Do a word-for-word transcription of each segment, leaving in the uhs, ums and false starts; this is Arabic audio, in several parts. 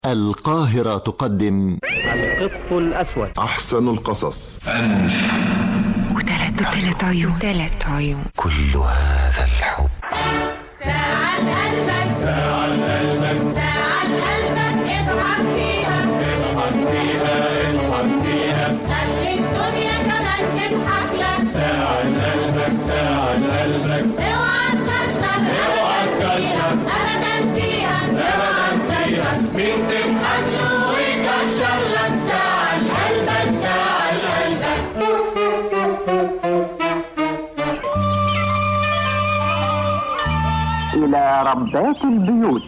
القاهرة تقدم القط الأسود، أحسن القصص، أنف وثلاث وثلاث عيون ثلاث عيون كل هذا الحب. ساعة لقلبك، ساعة لقلبك، ساعة لقلبك، اضحك فيها اضحك فيها اضحك فيها، خلي الدنيا كمان تضحك لك. ساعة لقلبك، ساعة لقلبك، اوعى تكشر اوعى تكشر أبدا فيها، اوعى تكشر مين تضحك له ويكشر لك. ساعة لقلبك، ساعة لقلبك. إلى ربات البيوت.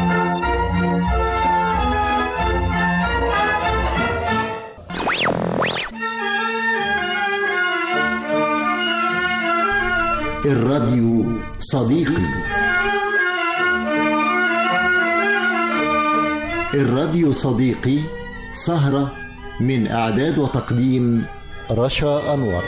الراديو صديقي. الراديو صديقي سهرة من إعداد وتقديم رشا أنور.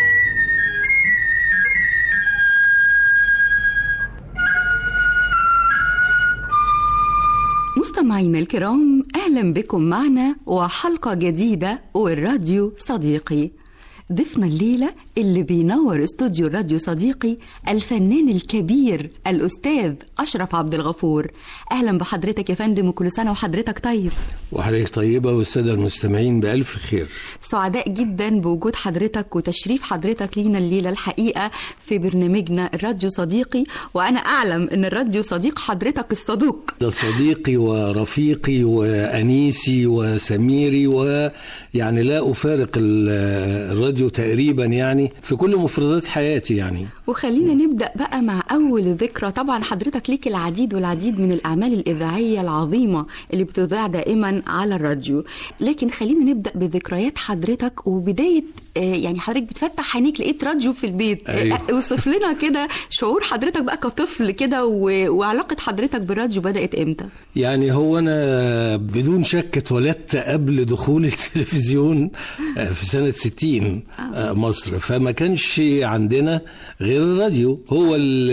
مستمعينا الكرام، أهلا بكم معنا وحلقة جديدة والراديو صديقي. ضيفنا الليلة اللي بينور استوديو الراديو صديقي الفنان الكبير الأستاذ أشرف عبد الغفور. أهلا بحضرتك يا فندم، وكل سنة وحضرتك طيب. وحضرتك طيبة والسادة المستمعين بألف خير. سعداء جدا بوجود حضرتك وتشريف حضرتك لينا الليلة الحقيقة في برنامجنا الراديو صديقي، وأنا أعلم أن الراديو صديق حضرتك الصدوق. ده صديقي ورفيقي وأنيسي وسميري، ويعني لا أفارق الراديو تقريبا يعني في كل مفردات حياتي يعني. وخلينا نبدأ بقى مع أول ذكرى. طبعا حضرتك ليك العديد والعديد من الأعمال الإذاعية العظيمة اللي بتذاع دائما على الراديو، لكن خلينا نبدء بذكريات حضرتك وبداية يعني حضرتك بتفتح عينيك لقيت راديو في البيت. أيوه. اوصف لنا كده شعور حضرتك بقى كطفل كده، وعلاقة حضرتك بالراديو بدأت امتى؟ يعني هو أنا بدون شك اتولدت قبل دخول التلفزيون في سنة ستين مصر، فما كانش عندنا غير الراديو هو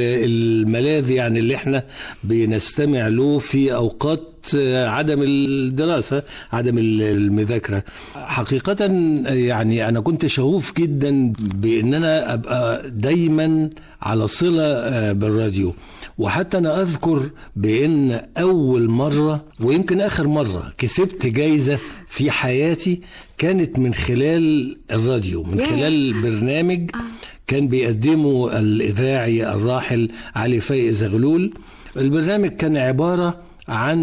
الملاذ يعني اللي احنا بنستمع له في أوقات عدم الدراسة، عدم المذاكرة. حقيقة يعني أنا كنت شغوف جدا بأن أنا أبقى دايما على صلة بالراديو، وحتى أنا أذكر بأن أول مرة ويمكن آخر مرة كسبت جايزة في حياتي كانت من خلال الراديو، من خلال برنامج كان بيقدمه الإذاعي الراحل علي فايق زغلول. البرنامج كان عبارة عن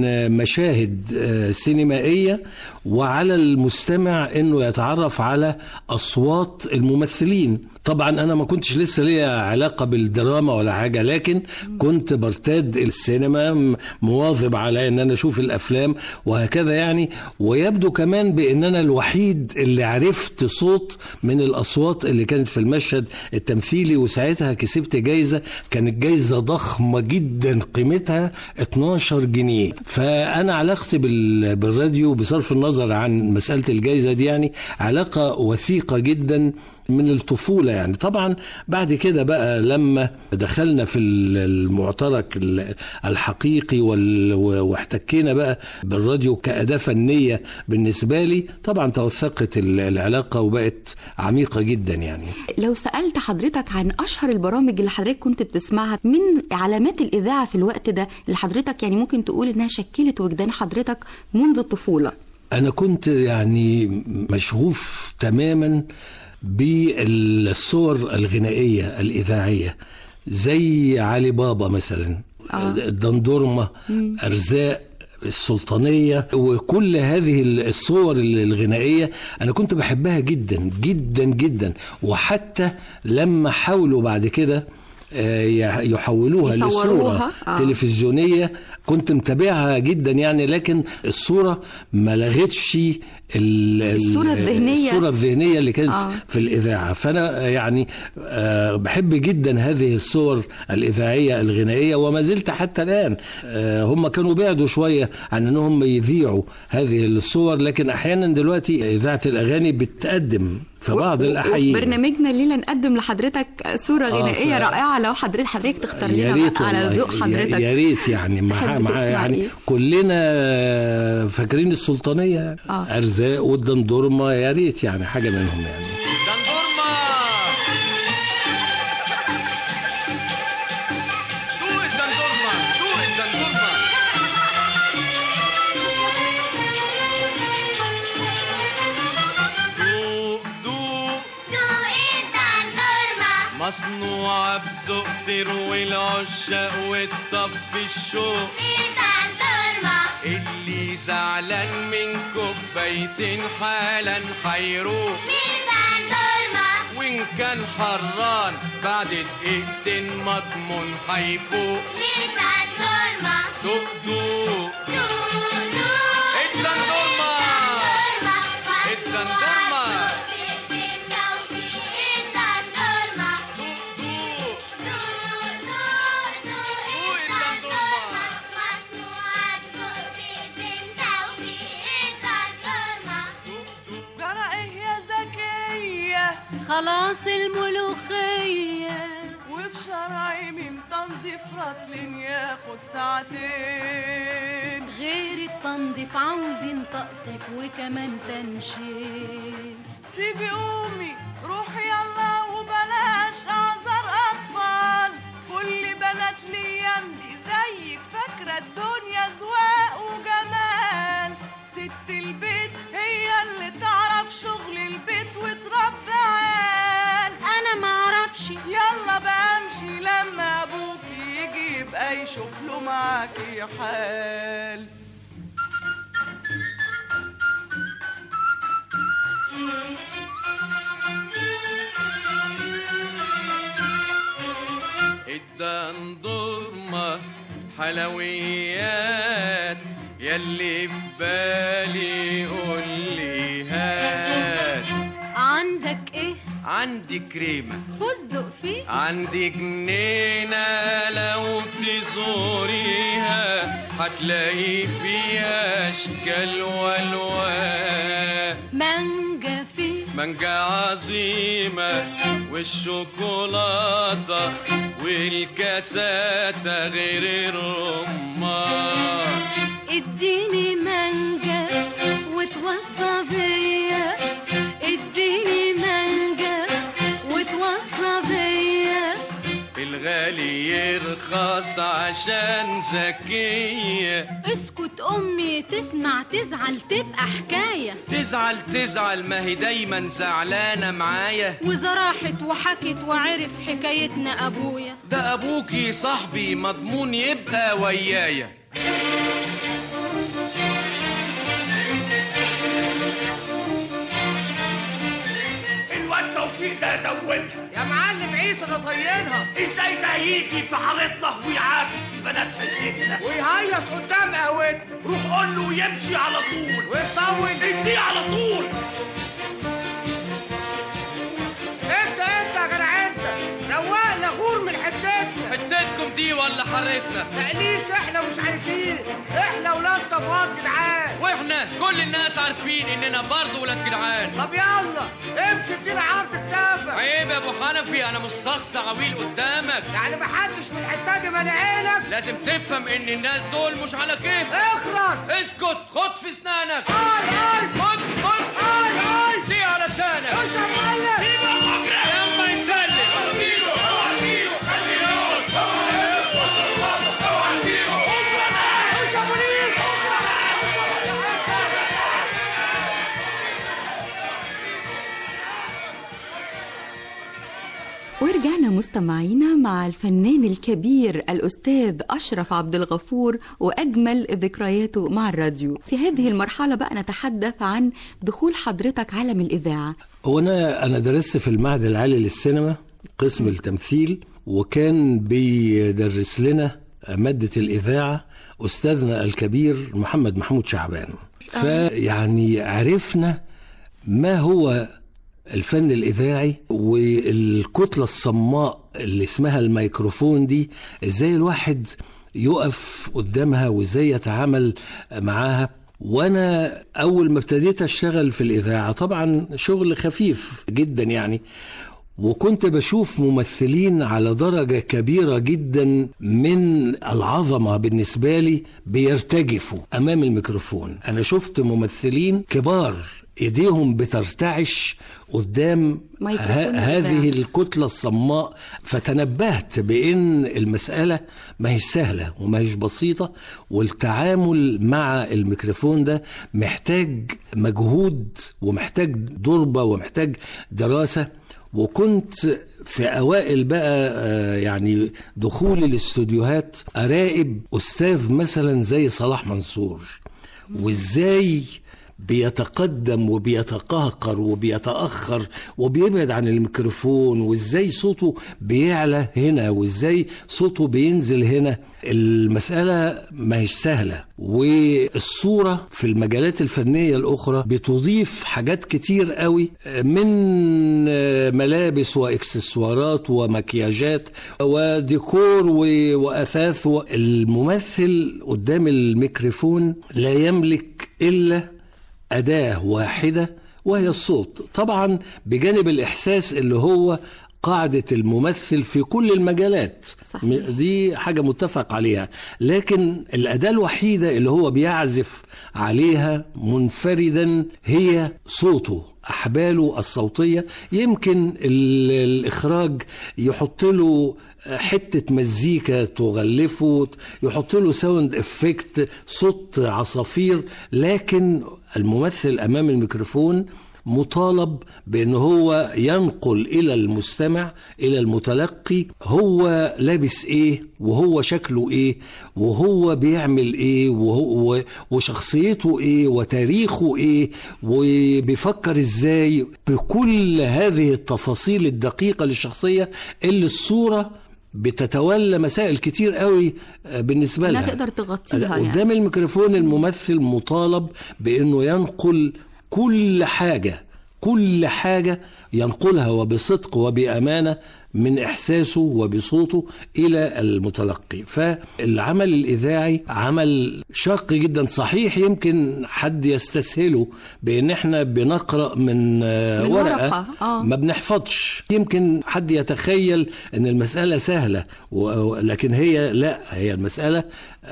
مشاهد سينمائية، وعلى المستمع انه يتعرف على اصوات الممثلين. طبعا انا ما كنتش لسه ليا علاقة بالدراما ولا حاجة، لكن كنت برتاد السينما، مواظب على ان انا اشوف الافلام وهكذا يعني. ويبدو كمان بان انا الوحيد اللي عرفت صوت من الاصوات اللي كانت في المشهد التمثيلي، وساعتها كسبت جايزة كانت جايزة ضخمة جدا قيمتها اتناشر جنيه. فانا علاقتي بالراديو بصرف النظر عن مسألة الجايزة دي يعني علاقة وثيقة جدا من الطفولة يعني. طبعا بعد كده بقى لما دخلنا في المعترك الحقيقي واحتكينا بقى بالراديو كأداة فنية بالنسبة لي، طبعا توثقت العلاقة وبقت عميقة جدا يعني. لو سألت حضرتك عن أشهر البرامج اللي حضرتك كنت بتسمعها من علامات الإذاعة في الوقت ده اللي حضرتك يعني ممكن تقول إنها شكلت وجدان حضرتك منذ الطفولة. أنا كنت يعني مشغوف تماما بالصور الغنائية الإذاعية زي علي بابا مثلا، آه. الدندورمة، مم. أرزاق، السلطانية، وكل هذه الصور الغنائية أنا كنت بحبها جدا جدا جدا. وحتى لما حاولوا بعد كده يحولوها لصورة آه. تلفزيونية كنت متابعها جدا يعني، لكن الصورة ما لغتش الصورة الذهنية الصورة الذهنية اللي كانت آه. في الإذاعة. فأنا يعني آه بحب جدا هذه الصور الإذاعية الغنائية، وما زلت حتى الآن. آه هم كانوا بعدوا شوية عن أنهم يذيعوا هذه الصور، لكن أحيانا دلوقتي إذاعة الأغاني بتقدم في بعض الأحيان. برنامجنا الليلة نقدم لحضرتك صورة غنائية آه ف... رائعة، لو حضرتك حضرتك تختار لنا على ذوق حضرتك. يا ريت يعني مع مع يعني إيه؟ كلنا فاكرين السلطانية آه. أرزاق والدندورمة، يا ريت يعني حاجة منهم يعني. دندورمة دوق الدندورمة دوق الدندورمة مصنوعة بذوق تروي العشاق وتطفي الشوق. اللي زعلان من كوبايتين حالا حيروق. وإن كان حران بعد دقيقتين مضمون حيفوق. دوق دوق الدندورمة الدندورمة خلاص الملوخية وفي شرعي من تنظيف رطل ياخد ساعتين. غير التنظيف عاوزين تقطيف وكمان تنشيف. سيبي قومي روحي يلا وبلاش اعذار اطفال. كل بنات الايام دي زيك فاكرة الدنيا زواق وجمال. ست البيت هي اللي تعرف شغل البيت وتربي عيال. انا معرفش يلا بمشي لما ابوك يجي يبقى يشوف له معاكي حال. الدندورمة حلويات يلي في بالي قولي هات. عندك ايه؟ عندي كريمة فستق فيه. عندي جنينة لو تزوريها هتلاقي فيها اشكال والوان. مانجا فيه. مانجا عظيمة والشوكولاتة والكاساتة غير الرمان. اديني مانجا وتوصى بيا. اديني مانجا وتوصى بيا. الغالي يرخص عشان ذكية. اسكت امي تسمع تزعل تبقى حكاية. تزعل تزعل ما هي دايما زعلانة معايا. وإذا راحت وحكت وعرف حكايتنا ابويا. ده ابوكي صاحبي مضمون يبقى ويايا. الواد توفيق ده زودها يا معلم عيسى ده طينها. ازاي ده يجي في حارتنا ويعاكس في بنات حتتنا ويهيص قدام قهوتنا. روح قول له يمشي على طول ويطول اديه على طول. انت انت يا جدع انت روقنا غور من حتتنا. حتتكم دي ولا حارتنا؟ تقليص احنا مش عايزين. احنا ولاد صفوات جدعان. واحنا كل الناس عارفين اننا برضه ولاد جدعان. طب يلا امشي ادينا عرض كتافك. عيب يا ابو حنفي انا مش شخص عويل قدامك. يعني محدش في الحته دي مالي عينك. لازم تفهم ان الناس دول مش على كيف. اخلص اسكت خد في اسنانك. اي اي خد خد اي اي دي علشانك. ايش يا معلم سيبه مجرى لما يسلم. اديله اديله خليه يقعد. ايش يا بوليس. ورجعنا مستمعينا مع الفنان الكبير الأستاذ أشرف عبد الغفور وأجمل ذكرياته مع الراديو. في هذه المرحلة بقى نتحدث عن دخول حضرتك عالم الإذاعة. وأنا أنا درست في المعهد العالي للسينما قسم التمثيل، وكان بيدرس لنا مادة الإذاعة أستاذنا الكبير محمد محمود شعبان. فيعني عرفنا ما هو الفن الإذاعي والكتلة الصماء اللي اسمها الميكروفون دي، ازاي الواحد يقف قدامها وازاي يتعامل معاها. وانا اول ما ابتديت اشتغل في الاذاعه طبعا شغل خفيف جدا يعني، وكنت بشوف ممثلين على درجة كبيرة جدا من العظمة بالنسبة لي بيرتجفوا أمام الميكروفون. أنا شفت ممثلين كبار إيديهم بترتعش قدام ه- هذه الكتلة الصماء، فتنبهت بأن المسألة ما هي سهلة وما هيش بسيطة، والتعامل مع الميكروفون ده محتاج مجهود ومحتاج ضربة ومحتاج دراسة. وكنت في أوائل بقى يعني دخول الاستوديوهات أراقب أستاذ مثلا زي صلاح منصور، وإزاي بيتقدم وبيتقهقر وبيتأخر وبيبعد عن الميكروفون، وإزاي صوته بيعلى هنا وإزاي صوته بينزل هنا. المسألة ما هيش سهلة، والصورة في المجالات الفنية الأخرى بتضيف حاجات كتير قوي من ملابس وإكسسوارات ومكياجات وديكور وأثاث. الممثل قدام الميكروفون لا يملك إلا أداة واحدة وهي الصوت، طبعا بجانب الإحساس اللي هو قاعدة الممثل في كل المجالات. صحيح. دي حاجة متفق عليها، لكن الأداة الوحيدة اللي هو بيعزف عليها منفردا هي صوته، أحباله الصوتية. يمكن الإخراج يحط له حتة مزيكا تغلفه، يحط له ساوند افكت، صوت عصافير، لكن الممثل أمام الميكروفون مطالب بأنه هو ينقل إلى المستمع، إلى المتلقي، هو لابس إيه وهو شكله إيه وهو بيعمل إيه وهو وشخصيته إيه وتاريخه إيه وبيفكر إزاي، بكل هذه التفاصيل الدقيقة للشخصية اللي الصورة بتتولى مسائل كتير قوي بالنسبة لها لا تقدر تغطيها. قدام يعني الميكروفون الممثل مطالب بأنه ينقل كل حاجة كل حاجة ينقلها وبصدق وبأمانة من إحساسه وبصوته إلى المتلقي. فالعمل الإذاعي عمل شاق جدا. صحيح يمكن حد يستسهله بأن احنا بنقرأ من, من ورقة, ورقة. ما بنحفظش. يمكن حد يتخيل أن المسألة سهلة، لكن هي لا، هي المسألة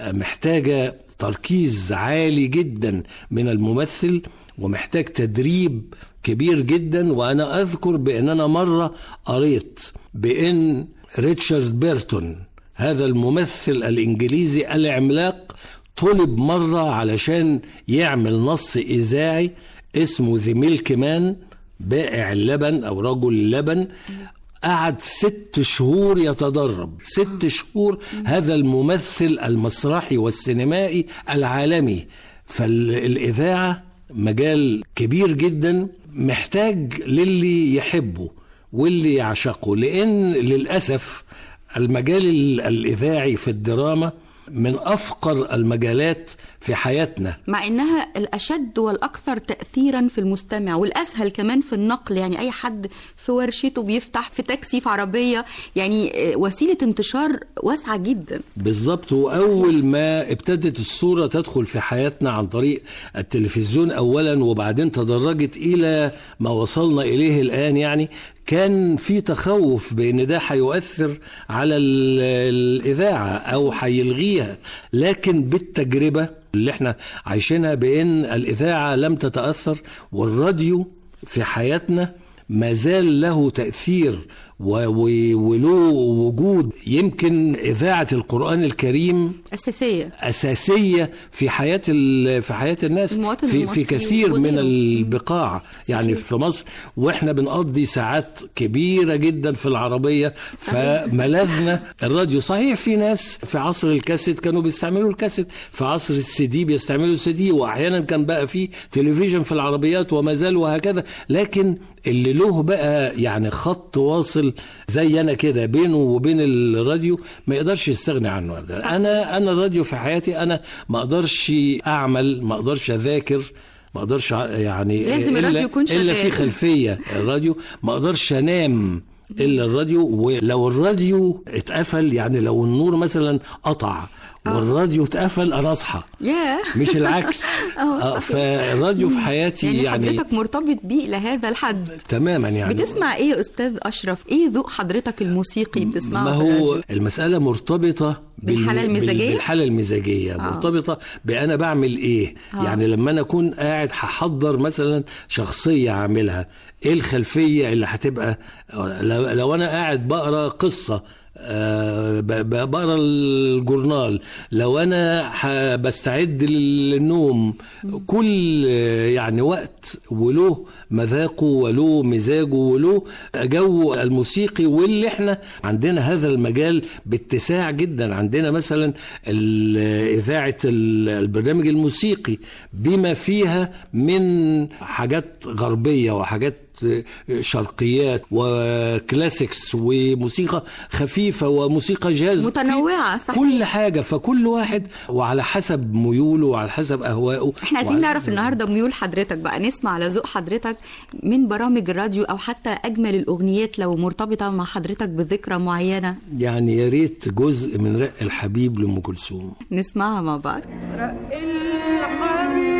محتاجة تركيز عالي جدا من الممثل ومحتاج تدريب كبير جدا. وأنا أذكر بأن أنا مرة قريت بأن ريتشارد بيرتون هذا الممثل الإنجليزي العملاق طلب مرة علشان يعمل نص إذاعي اسمه ذا ميلك مان، بائع اللبن أو رجل اللبن. قعد ست شهور يتدرب، ست شهور هذا الممثل المسرحي والسينمائي العالمي. فالإذاعة مجال كبير جدا محتاج للي يحبه واللي يعشقه، لأن للأسف المجال الإذاعي في الدراما من أفقر المجالات في حياتنا، مع إنها الأشد والأكثر تأثيرا في المستمع والأسهل كمان في النقل. يعني أي حد في ورشته بيفتح، في تاكسي، في عربية، يعني وسيلة انتشار واسعة جدا. بالضبط. وأول ما ابتدت الصورة تدخل في حياتنا عن طريق التلفزيون أولا، وبعدين تدرجت إلى ما وصلنا إليه الآن، يعني كان في تخوف بأن ده هيؤثر على الإذاعة أو هيلغيها. لكن بالتجربة اللي احنا عايشينها بأن الإذاعة لم تتأثر، والراديو في حياتنا ما زال له تأثير وله وجود. يمكن إذاعة القرآن الكريم أساسية أساسية في حياة في حياة الناس في في كثير من البقاع. يعني في مصر وإحنا بنقضي ساعات كبيرة جدا في العربية، فملاذنا الراديو. صحيح في ناس في عصر الكاسيت كانوا بيستعملوا الكاسيت، في عصر السي دي بيستعملوا السي دي، وأحيانا كان بقى في تلفزيون في العربيات وما زال وهكذا. لكن اللي له بقى يعني خط واصل زي أنا كده بينه وبين الراديو ما يقدرش يستغني عنه. أنا أنا الراديو في حياتي. أنا ما أقدرش أعمل، ما أقدرش أذاكر، ما أقدرش يعني لازم الراديو يكون شغال إلا في خلفية الراديو. ما أقدرش أنام إلا الراديو. ولو الراديو اتقفل، يعني لو النور مثلا قطع والراديو اتقفل انا اصحى ياه مش العكس. اه فالراديو في حياتي يعني, يعني حضرتك مرتبط بيه لهذا الحد تماما. يعني بتسمع ايه يا استاذ اشرف؟ ايه ذوق حضرتك الموسيقي بتسمعه؟ ما هو المسألة مرتبطة بالحالة المزاجية. بالحالة المزاجية آه. مرتبطة بأنا بعمل ايه. آه. يعني لما انا اكون قاعد هحضر مثلا شخصية عاملها، ايه الخلفية اللي هتبقى، لو انا قاعد بقرا قصة أه بقرا الجورنال، لو انا بستعد للنوم، كل يعني وقت وله مذاقه وله مزاجه وله جو الموسيقي. واللي احنا عندنا هذا المجال باتساع جدا. عندنا مثلا اذاعه البرنامج الموسيقي بما فيها من حاجات غربيه وحاجات شرقيات وكلاسيكس وموسيقى خفيفة وموسيقى جاز متنوعة، صح؟ كل حاجة. فكل واحد وعلى حسب ميوله وعلى حسب أهوائه. احنا عايزين نعرف النهاردة ميول حضرتك بقى، نسمع على ذوق حضرتك من برامج الراديو أو حتى أجمل الأغنيات لو مرتبطة مع حضرتك بذكرى معينة. يعني يا ريت جزء من رق الحبيب لأم كلثوم نسمعها مع بعض. رق الحبيب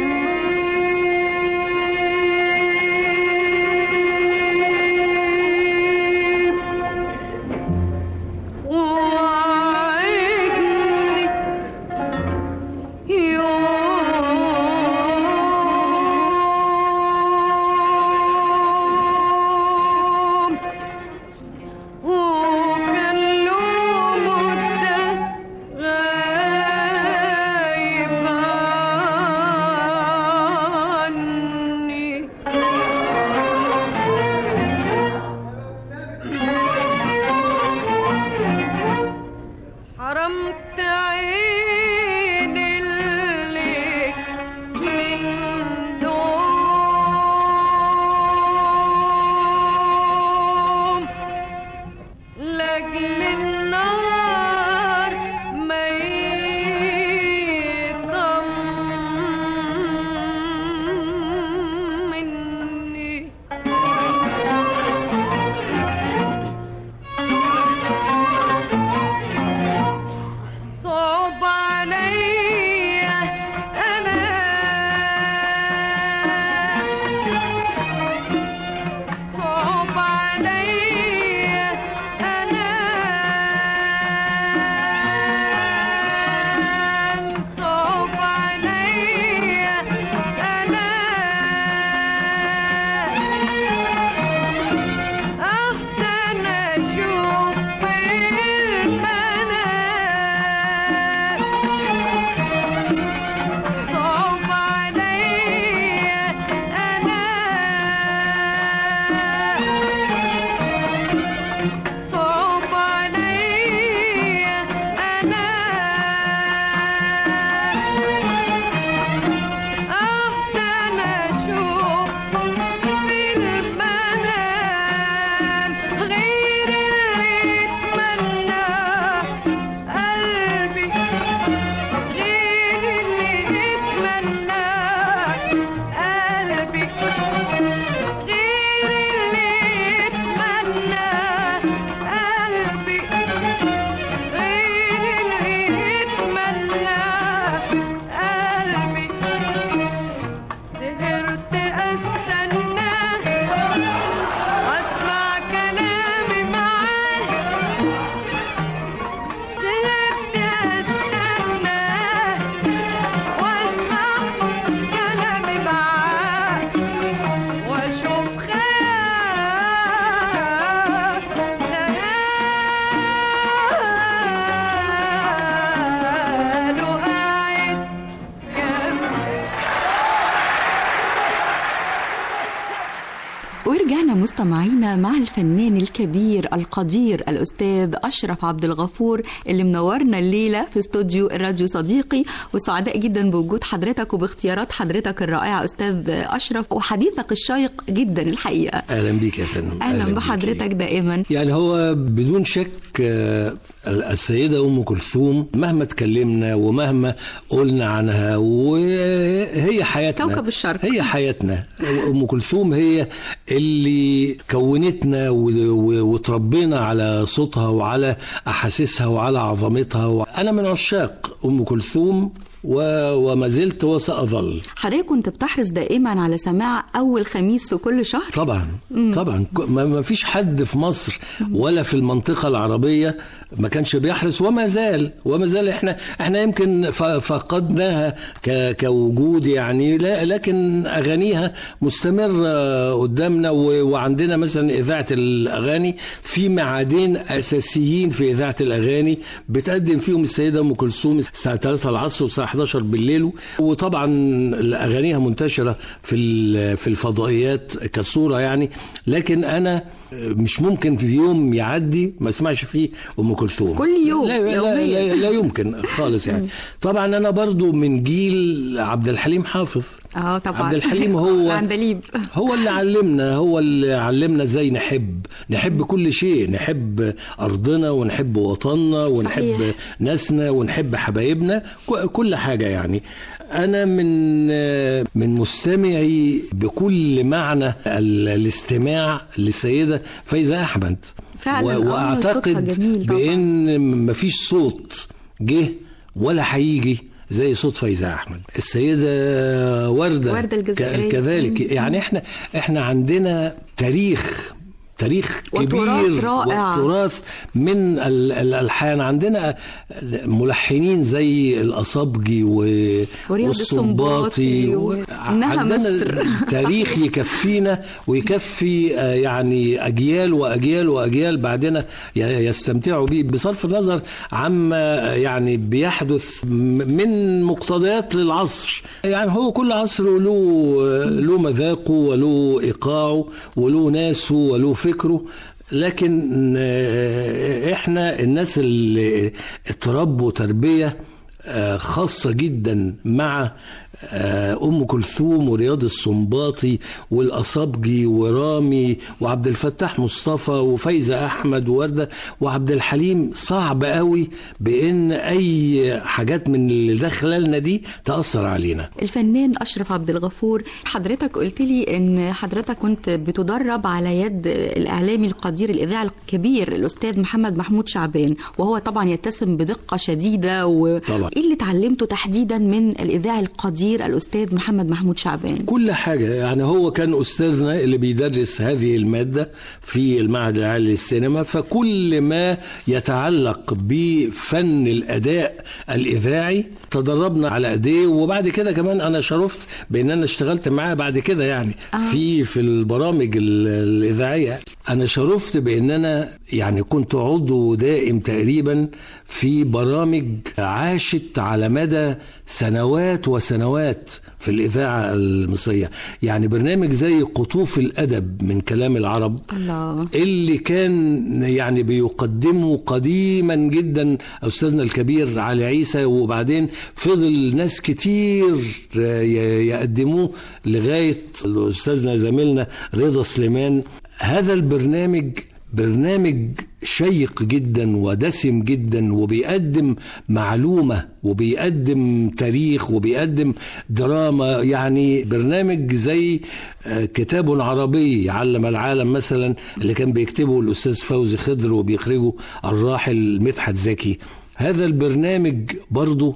ورجعنا مستمعينا مع الفنان الكبير القدير الأستاذ أشرف عبد الغفور اللي منورنا الليلة في استوديو الراديو صديقي، وسعداء جدا بوجود حضرتك وباختيارات حضرتك الرائعة أستاذ أشرف، وحديثك الشيق جدا الحقيقة. أهلا بيك يا فندم. أهلا, أهلا بحضرتك دائما. يعني هو بدون شك السيدة أم كلثوم مهما تكلمنا ومهما قلنا عنها وهي حياتنا، كوكب الشرق، هي حياتنا. أم كلثوم هي اللي كونتنا وتربينا على صوتها وعلى أحاسيسها وعلى عظمتها. أنا من عشاق أم كلثوم وما زلت وسأظل. حضرتك كنت بتحرص دائما على سماع أول خميس في كل شهر؟ طبعا مم. طبعا ما فيش حد في مصر ولا في المنطقة العربية ما كانش بيحرص، وما زال وما زال احنا احنا يمكن فقدناها كوجود يعني، لكن أغانيها مستمرة قدامنا. وعندنا مثلا إذاعة الأغاني في معادين أساسيين في إذاعة الأغاني بتقدم فيهم السيدة أم كلثوم الساعة ثلاثة العصر والساعة إحدى عشرة بالليل، وطبعا أغانيها منتشرة في في الفضائيات كصورة يعني. لكن أنا مش ممكن في يوم يعدي ما اسمعش فيه أم كلثوم كل يوم. لا, لا, لا, لا يمكن خالص يعني. طبعا أنا برضو من جيل عبد الحليم حافظ. اه طبعا عبد الحليم هو عندليب هو اللي علمنا هو اللي علمنا ازاي نحب نحب كل شيء، نحب أرضنا ونحب وطننا ونحب صحيح. ناسنا ونحب حبايبنا، كل حاجة يعني. أنا من من مستمعي بكل معنى الاستماع للسيدة فايزة أحمد فعلا. وأعتقد بأن مفيش صوت جه ولا هيجي زي صوت فايزة أحمد. السيدة وردة, وردة الجزائرية كذلك يعني. احنا احنا عندنا تاريخ تاريخ كبير وتراث من الألحان. عندنا ملحنين زي الأصابجي والصنباطي، عندنا تاريخ يكفينا ويكفي يعني أجيال وأجيال وأجيال بعدنا يستمتعوا به، بصرف النظر عما يعني بيحدث من مقتضيات للعصر. يعني هو كل عصر له له مذاقه وله إيقاعه وله ناسه وله فكره، لكن احنا الناس اللي اتربوا تربية خاصة جدا مع أم كلثوم ورياض السنباطي والأصابجي ورامي وعبد الفتاح مصطفى وفايزة أحمد ووردة وعبد الحليم، صعب قوي بأن أي حاجات من اللي دخلنا دي تأثر علينا. الفنان أشرف عبد الغفور، حضرتك قلت لي أن حضرتك كنت بتدرب على يد الإعلامي القدير الإذاعي الكبير الأستاذ محمد محمود شعبان، وهو طبعا يتسم بدقة شديدة. وإيه اللي تعلمته تحديدا من الإذاعي القدير الأستاذ محمد محمود شعبان؟ كل حاجة يعني. هو كان أستاذنا اللي بيدرس هذه المادة في المعهد العالي للسينما، فكل ما يتعلق بفن الأداء الإذاعي تدربنا على أيديه. وبعد كده كمان أنا شرفت بأن أنا اشتغلت معاه بعد كده يعني آه. في في البرامج الإذاعية. أنا شرفت بأن أنا يعني كنت عضو دائم تقريبا في برامج عاشت على مدى سنوات وسنوات في الإذاعة المصرية. يعني برنامج زي قطوف الأدب من كلام العرب الله. اللي كان يعني بيقدمه قديما جدا أستاذنا الكبير علي عيسى، وبعدين فضل ناس كتير يقدموه لغاية أستاذنا زميلنا رضا سليمان. هذا البرنامج برنامج شيق جدا ودسم جدا، وبيقدم معلومة وبيقدم تاريخ وبيقدم دراما. يعني برنامج زي كتاب عربي علم العالم مثلا اللي كان بيكتبه الأستاذ فوزي خضر وبيخرجه الراحل مدحت زكي. هذا البرنامج برضو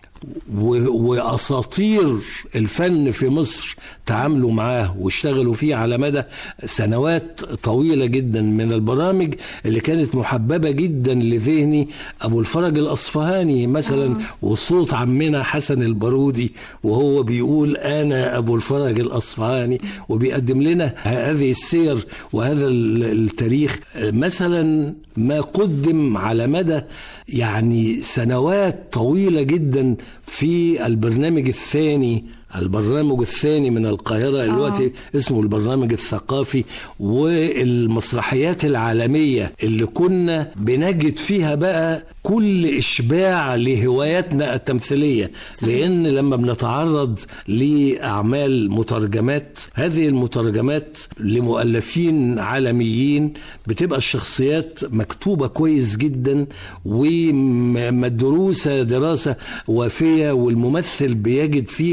وأساطير الفن في مصر تعاملوا معاه واشتغلوا فيه على مدى سنوات طويلة جدا. من البرامج اللي كانت محببة جدا لذهني أبو الفرج الأصفهاني مثلا آه. وصوت عمنا حسن البارودي وهو بيقول أنا أبو الفرج الأصفهاني، وبيقدم لنا هذه السير وهذا التاريخ. مثلا ما قدم على مدى يعني سنوات طويلة جدا في البرنامج الثاني البرنامج الثاني من القاهرة الوقت آه. اسمه البرنامج الثقافي، والمسرحيات العالمية اللي كنا بنجد فيها بقى كل إشباع لهواياتنا التمثيلية. صحيح. لأن لما بنتعرض لأعمال مترجمات، هذه المترجمات لمؤلفين عالميين بتبقى الشخصيات مكتوبة كويس جدا ومدروسة دراسة وافية، والممثل بيجد فيه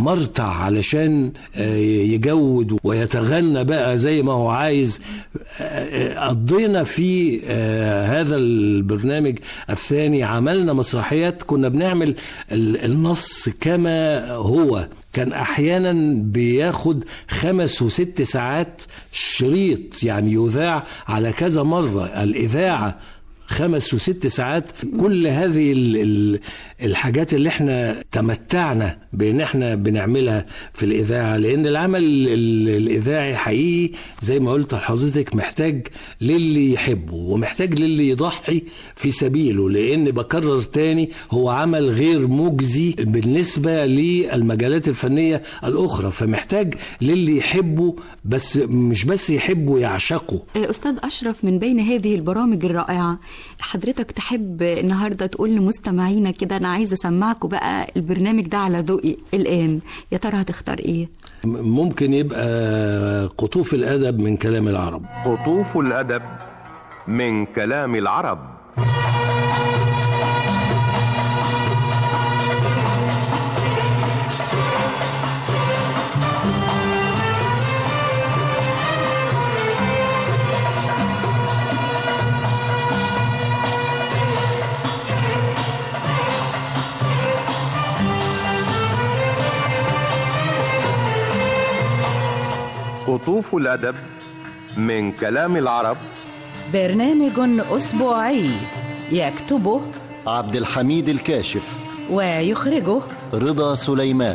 مرتع علشان يجود ويتغنى بقى زي ما هو عايز. قضينا في هذا البرنامج الثاني عملنا مسرحيات، كنا بنعمل النص كما هو، كان احيانا بياخد خمس وست ساعات شريط، يعني يذاع على كذا مرة الإذاعة خمس وست ساعات. كل هذه الحاجات اللي احنا تمتعنا بان احنا بنعملها في الإذاعة، لان العمل الإذاعي حقيقي زي ما قلت لحضرتك محتاج للي يحبه ومحتاج للي يضحي في سبيله، لان بكرر تاني هو عمل غير مجزي بالنسبة للمجالات الفنية الأخرى، فمحتاج للي يحبه، بس مش بس يحبه يعشقه. أستاذ أشرف، من بين هذه البرامج الرائعة حضرتك تحب النهاردة تقول لمستمعينا كده أنا عايزة أسمعكم بقى البرنامج ده على ذوقي الآن، يا ترى هتختار إيه؟ ممكن يبقى قطوف الأدب من كلام العرب. قطوف الأدب من كلام العرب. قطوف الأدب من كلام العرب، برنامج أسبوعي يكتبه عبد الحميد الكاشف ويخرجه رضا سليمان.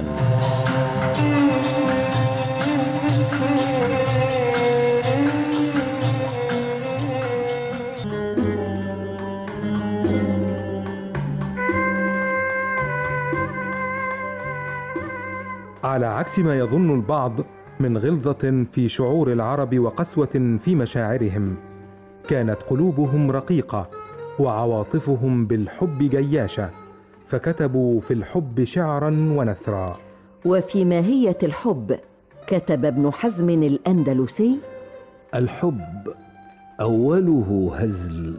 على عكس ما يظن البعض من غلظة في شعور العرب وقسوة في مشاعرهم، كانت قلوبهم رقيقة وعواطفهم بالحب جياشة، فكتبوا في الحب شعرا ونثرا. وفي ماهية الحب كتب ابن حزم الأندلسي: الحب أوله هزل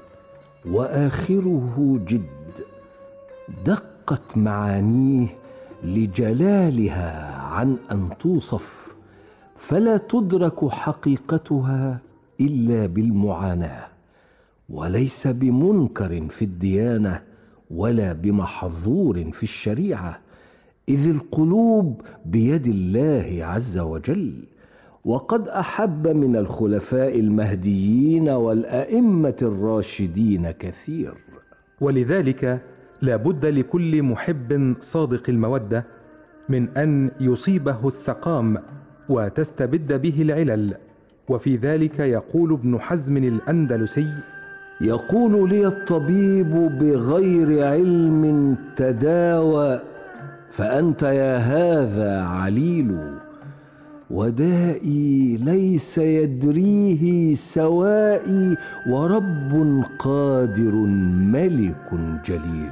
وآخره جد، دقت معانيه لجلالها عن أن توصف، فلا تدرك حقيقتها إلا بالمعاناة، وليس بمنكر في الديانة ولا بمحظور في الشريعة، إذ القلوب بيد الله عز وجل. وقد أحب من الخلفاء المهديين والأئمة الراشدين كثير. ولذلك لا بد لكل محب صادق المودة من أن يصيبه السقام وتستبد به العلل. وفي ذلك يقول ابن حزم الأندلسي: يقول لي الطبيب بغير علم تداوى، فأنت يا هذا عليل، ودائي ليس يدريه سوائي، ورب قادر ملك جليل.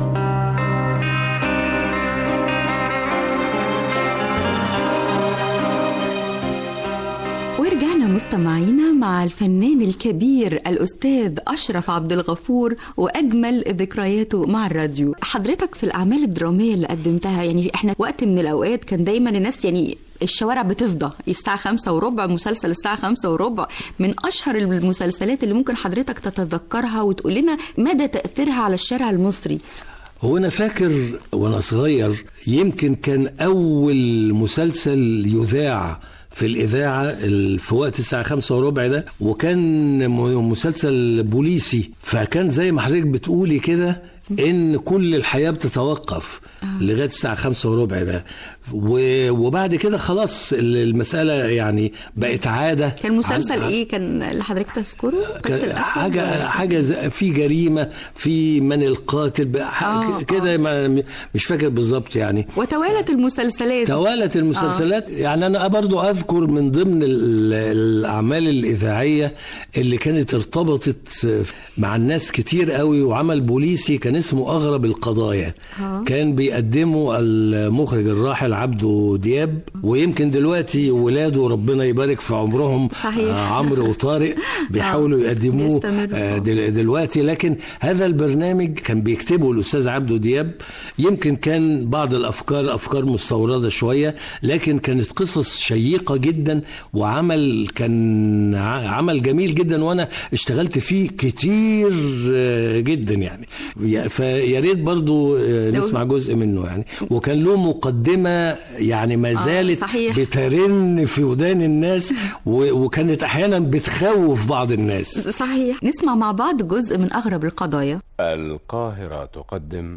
ورجعنا مستمعينا مع الفنان الكبير الأستاذ أشرف عبد الغفور وأجمل ذكرياته مع الراديو. حضرتك في الأعمال الدرامية اللي قدمتها، يعني احنا وقت من الأوقات كان دايما الناس يعني الشوارع بتفضى الساعة خمسة وربع، مسلسل الساعة خمسة وربع من أشهر المسلسلات اللي ممكن حضرتك تتذكرها وتقول لنا مدى تأثيرها على الشارع المصري. هو أنا فاكر وأنا صغير يمكن كان أول مسلسل يذاع في الإذاعة في وقت الساعة خمسة وربع ده، وكان مسلسل بوليسي، فكان زي ما حضرتك بتقولي كده إن كل الحياة بتتوقف آه. لغاية الساعة خمسة وربع ده، وبعد كده خلاص المسألة يعني بقت عادة. كان مسلسل إيه كان اللي حضرتك تذكره؟ حاجة حاجة في جريمة، في من القاتل آه. كده آه. مش فاكر بالضبط يعني. وتوالت المسلسلات توالت المسلسلات آه. يعني أنا برضو أذكر من ضمن الأعمال الإذاعية اللي كانت ارتبطت مع الناس كتير قوي وعمل بوليسي، كان كان اسمه أغرب القضايا. ها. كان بيقدمه المخرج الراحل عبده دياب، ويمكن دلوقتي ولاده ربنا يبارك في عمرهم صحيح. عمرو وطارق بيحاولوا يقدموه دل دلوقتي. لكن هذا البرنامج كان بيكتبه الأستاذ عبده دياب، يمكن كان بعض الأفكار أفكار مستوردة شوية، لكن كانت قصص شيقة جدا، وعمل كان عمل جميل جدا، وأنا اشتغلت فيه كتير جدا يعني. فيا ريت برضو نسمع جزء منه يعني. وكان له مقدمة يعني ما زالت آه بترن في ودان الناس، وكانت أحيانا بتخوف بعض الناس. صحيح. نسمع مع بعض جزء من أغرب القضايا. القاهرة تقدم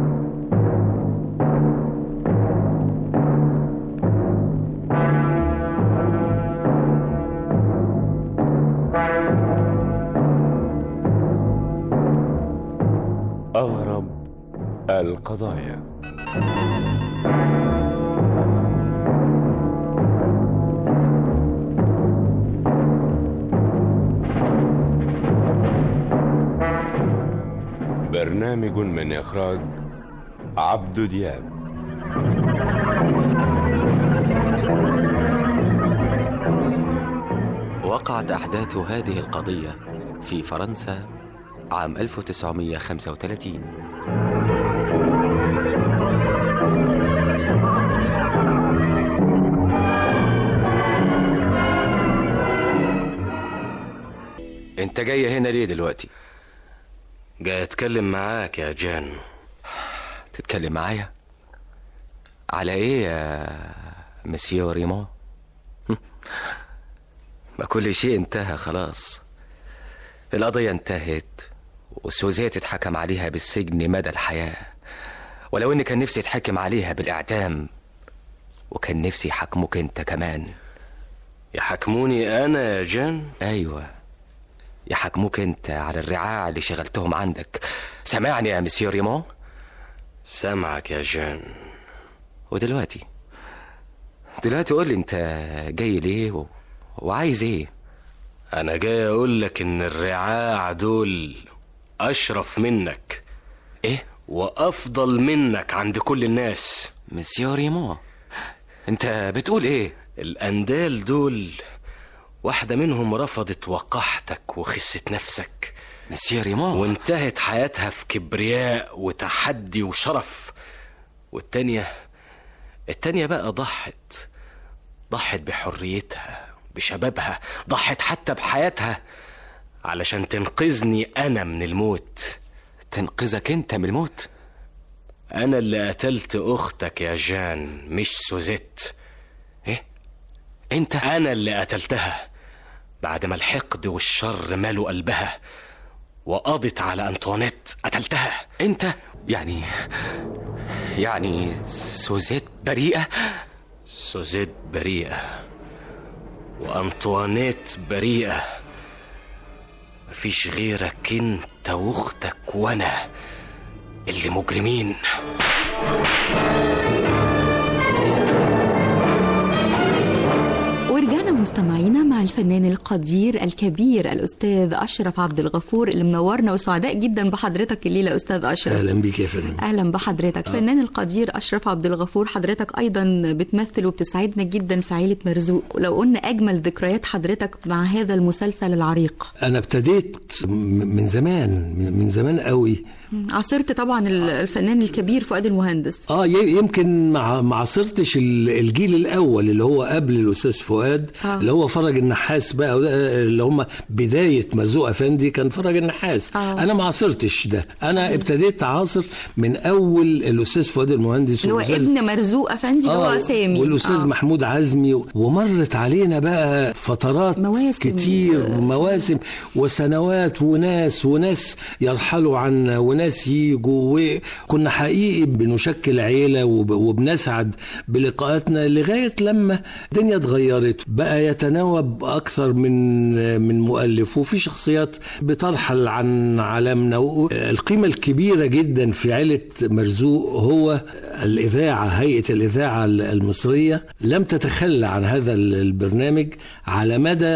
أغرب القضايا. برنامج من إخراج عبده دياب. وقعت أحداث هذه القضية في فرنسا عام ألف وتسعمائة وخمسة وثلاثين. انت جاي هنا ليه دلوقتي؟ جاي اتكلم معاك يا جان. تتكلم معايا على ايه يا مسيو ريمون؟ ما كل شيء انتهى خلاص. القضية انتهت، وسوزيت اتحكم عليها بالسجن مدى الحياة، ولو ان كان نفسي اتحكم عليها بالاعدام، وكان نفسي يحكموك انت كمان. يحكموني انا يا جان؟ ايوه، يحكموك انت على الرعاع اللي شغلتهم عندك. سمعني يا مسيو ريمون؟ سامعك يا جان. ودلوقتي دلوقتي قول لي انت جاي ليه و... وعايز ايه؟ انا جاي اقول لك ان الرعاع دول اشرف منك. ايه؟ وافضل منك عند كل الناس. مسيو ريمون انت بتقول ايه؟ الاندال دول واحدة منهم رفضت وقحتك وخسة نفسك مسيو ريمون، وانتهت حياتها في كبرياء وتحدي وشرف. والتانية التانية بقى ضحت ضحت بحريتها بشبابها، ضحت حتى بحياتها علشان تنقذني أنا من الموت. تنقذك أنت من الموت؟ أنا اللي قتلت أختك يا جان، مش سوزيت. إيه؟ أنت؟ أنا اللي قتلتها بعد ما الحقد والشر مالوا قلبها، وقضت على أنطوانيت. قتلتها. أنت؟ يعني يعني سوزيت بريئة؟ سوزيت بريئة وأنطوانيت بريئة. مفيش غيرك انت واختك وانا اللي مجرمين. ورجعنا مستمعينا مع الفنان القدير الكبير الأستاذ أشرف عبد الغفور اللي منورنا، وسعداء جدا بحضرتك الليلة أستاذ أشرف. أهلا بيك يا فندم. أهلا بحضرتك. آه. فنان القدير أشرف عبد الغفور، حضرتك أيضا بتمثل وبتسعدنا جدا في عائلة مرزوق. لو قلنا أجمل ذكريات حضرتك مع هذا المسلسل العريق. أنا ابتديت من زمان من زمان قوي. عصرت طبعا الفنان الكبير فؤاد المهندس. اه يمكن ما ما عصرتش الجيل الاول اللي هو قبل الاستاذ فؤاد. آه. اللي هو فرج النحاس بقى، اللي هم بدايه مرزوق افندي كان فرج النحاس. آه. انا ما عصرتش ده، انا آه. ابتديت عاصر من اول الاستاذ فؤاد المهندس اللي هو ابن مرزوق افندي اللي آه. هو سامي، والاستاذ آه. محمود عزمي. ومرت علينا بقى فترات مواسم كتير ومواسم وسنوات، وناس وناس يرحلوا عنا وناس ييجوا، وكنا حقيقي بنشكل عيلة وبنسعد بلقاءاتنا لغاية لما الدنيا اتغيرت. بقى يتناوب أكثر من من مؤلف، وفي شخصيات بترحل عن عالمنا. القيمة الكبيرة جدا في عيلة مرزوق هو الإذاعة. هيئة الإذاعة المصرية لم تتخلى عن هذا البرنامج على مدى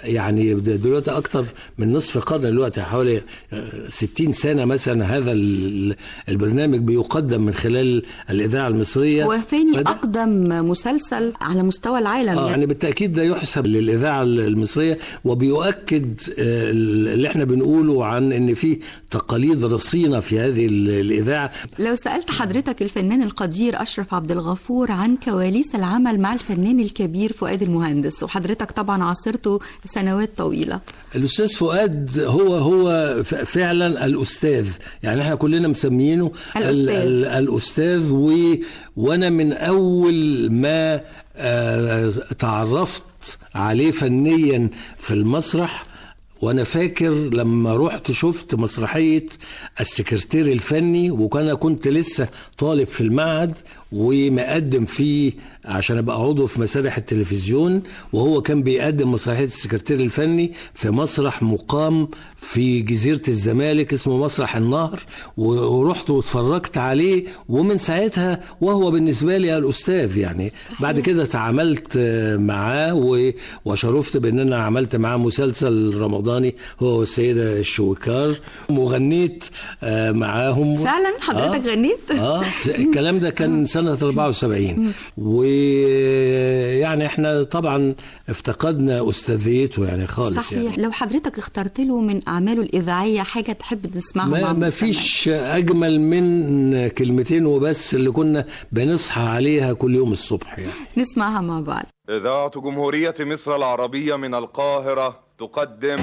يعني دلوقتي أكتر من نصف قرن، دلوقتي حوالي ستين سنة مثلا هذا البرنامج بيقدم من خلال الإذاعة المصرية. وثاني أقدم مسلسل على مستوى العالم. آه يعني بالتأكيد ده يحسب للإذاعة المصرية، وبيؤكد اللي احنا بنقوله عن ان في تقاليد رصينة في هذه الإذاعة. لو سألت حضرتك الفنان القدير أشرف عبد الغفور عن كواليس العمل مع الفنان الكبير فؤاد المهندس، وحضرتك طبعا عاصرته سنوات طويلة. الأستاذ فؤاد هو هو فعلا الأستاذ، يعني احنا كلنا مسمينه الأستاذ, ال الأستاذ و وأنا من أول ما آه تعرفت عليه فنيا في المسرح، وانا فاكر لما رحت شفت مسرحية السكرتير الفني، وكان كنت لسه طالب في المعهد ومقدم فيه عشان ابقى عضو في مسارح التلفزيون، وهو كان بيقدم مسرحية السكرتير الفني في مسرح مقام في جزيرة الزمالك اسمه مسرح النهر، ورحت واتفرجت عليه، ومن ساعتها وهو بالنسبة لي الأستاذ يعني. صحيح. بعد كده تعاملت معاه وشرفت بأن أنا عملت معاه مسلسل رمضاني هو والسيدة الشويكار، وغنيت معاهم. فعلا حضرتك آه غنيت؟ آه الكلام ده كان سنة أربعة وسبعين، ويعني احنا طبعا افتقدنا أستاذيته يعني خالص. صحيح. يعني لو حضرتك اخترت له من أعماله الإذاعية حاجة تحب نسمعها؟ ما, ما فيش أجمل من كلمتين وبس اللي كنا بنصحى عليها كل يوم الصبح يعني. نسمعها مع بعض. إذاعة جمهورية مصر العربية من القاهرة تقدم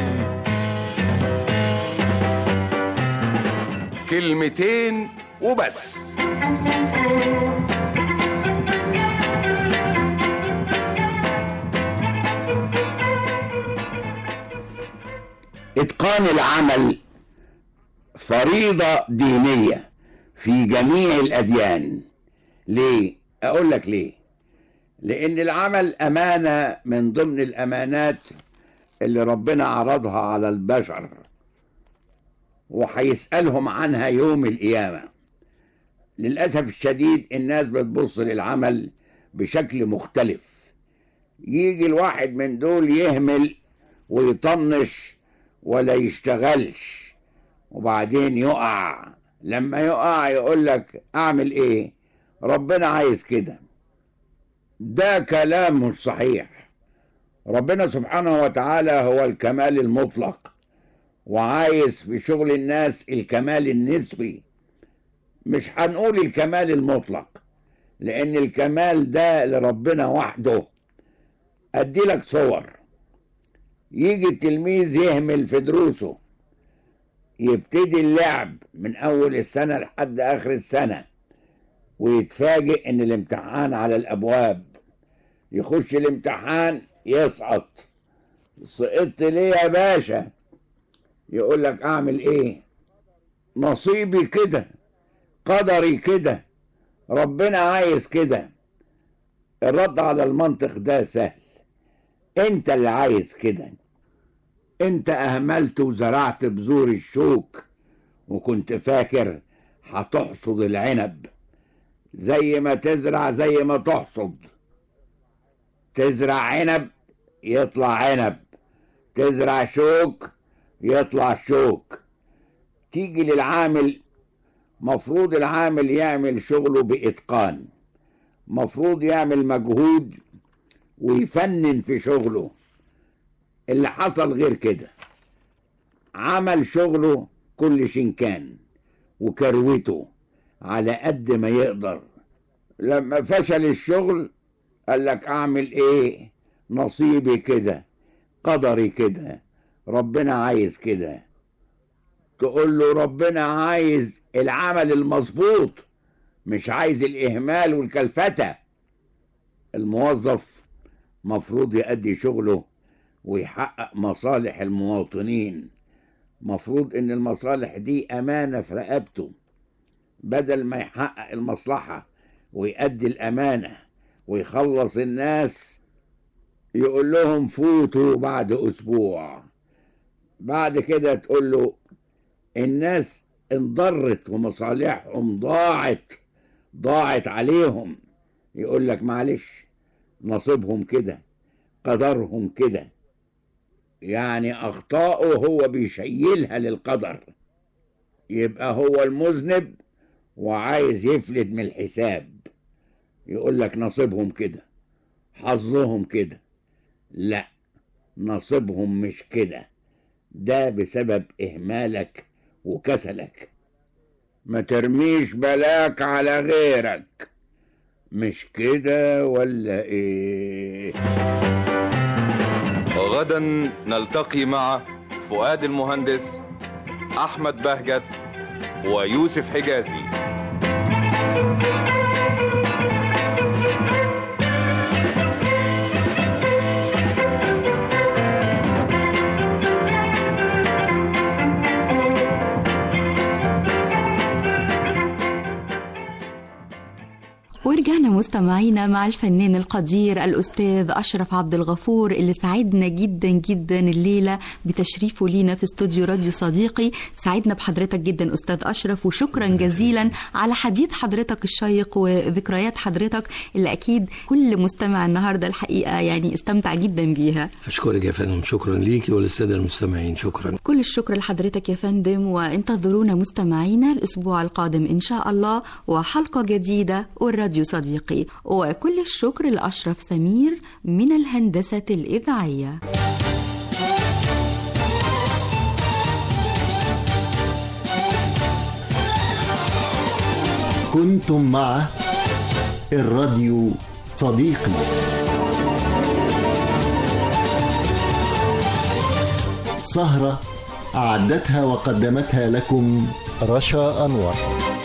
كلمتين وبس. إتقان العمل فريضة دينية في جميع الأديان. ليه؟ أقول لك ليه. لأن العمل أمانة من ضمن الأمانات اللي ربنا عرضها على البشر، وهيسألهم عنها يوم القيامة. للأسف الشديد الناس بتبص للعمل بشكل مختلف. يجي الواحد من دول يهمل ويطنش ولا يشتغلش، وبعدين يقع. لما يقع يقول لك أعمل إيه؟ ربنا عايز كده. ده كلام مش صحيح. ربنا سبحانه وتعالى هو الكمال المطلق، وعايز في شغل الناس الكمال النسبي، مش هنقول الكمال المطلق، لأن الكمال ده لربنا وحده. أدي لك صور. يجي التلميذ يهمل في دروسه، يبتدي اللعب من أول السنة لحد آخر السنة، ويتفاجئ إن الامتحان على الأبواب. يخش الامتحان يسقط. سقطت ليه يا باشا؟ يقول لك أعمل إيه؟ نصيبي كده، قدري كده، ربنا عايز كده. الرد على المنطق ده سهل. انت اللي عايز كده. انت اهملت وزرعت بذور الشوك، وكنت فاكر هتحصد العنب. زي ما تزرع زي ما تحصد. تزرع عنب يطلع عنب، تزرع شوك يطلع شوك. تيجي للعامل، مفروض العامل يعمل شغله بإتقان، مفروض يعمل مجهود ويفنن في شغله. اللي حصل غير كده، عمل شغله كل شنكان وكروته على قد ما يقدر. لما فشل الشغل قال لك أعمل إيه؟ نصيبي كده، قدري كده، ربنا عايز كده. تقول له ربنا عايز العمل المظبوط، مش عايز الإهمال والكلفتة. الموظف مفروض يؤدي شغله ويحقق مصالح المواطنين. مفروض ان المصالح دي امانة في رقبته. بدل ما يحقق المصلحة ويؤدي الامانة ويخلص الناس، يقول لهم فوتوا بعد اسبوع. بعد كده تقول له الناس انضرت ومصالحهم ضاعت ضاعت عليهم. يقول لك معلش، نصيبهم كده، قدرهم كده. يعني أخطاؤه هو بيشيلها للقدر، يبقى هو المذنب وعايز يفلت من الحساب. يقول لك نصيبهم كده، حظهم كده. لا، نصيبهم مش كده، ده بسبب إهمالك وكسلك. ما ترميش بلاك على غيرك، مش كده ولا ايه؟ غدا نلتقي مع فؤاد المهندس، أحمد بهجت، ويوسف حجازي. ورجعنا مستمعينا مع الفنان القدير الأستاذ أشرف عبد الغفور اللي سعدنا جدا جدا الليلة بتشريفه لينا في استوديو راديو صديقي. سعدنا بحضرتك جدا أستاذ أشرف، وشكرا جزيلا على حديث حضرتك الشيق وذكريات حضرتك اللي أكيد كل مستمع النهاردة الحقيقة يعني استمتع جدا بيها. أشكرك يا فندم، شكرا ليكي وللسادة المستمعين. شكرا، كل الشكر لحضرتك يا فندم، وانتظرونا مستمعينا الأسبوع القادم إن شاء الله وحلقة جديدة والراديو صديقي. وكل الشكر لأشرف سمير من الهندسة الإذاعية. كنتم مع الراديو صديقي، سهرة أعدتها وقدمتها لكم رشا أنور.